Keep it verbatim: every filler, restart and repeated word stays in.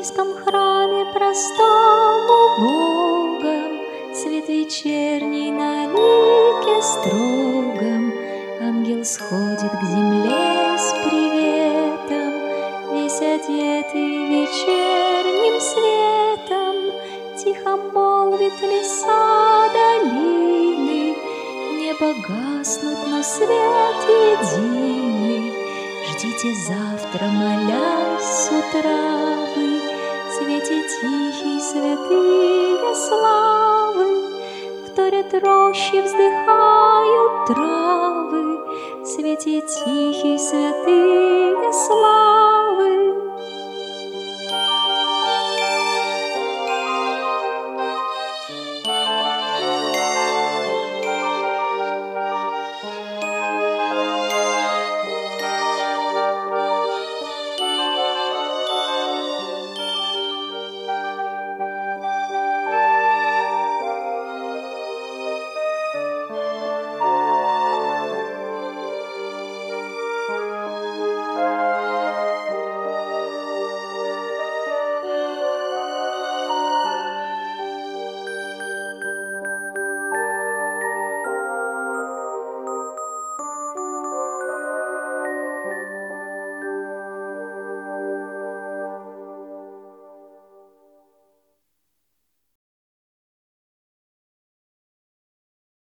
низком храме простому Богом, свет вечерний на лике строгом, ангел сходит к земле с приветом, весь одетый вечерним светом, тихо молвит леса долины, небо гаснут, но свет единый. Ждите завтра, молясь с утра вы, в свете тихий святые славы, вторят рощи, вздыхают травы, в свете тихий святые славы.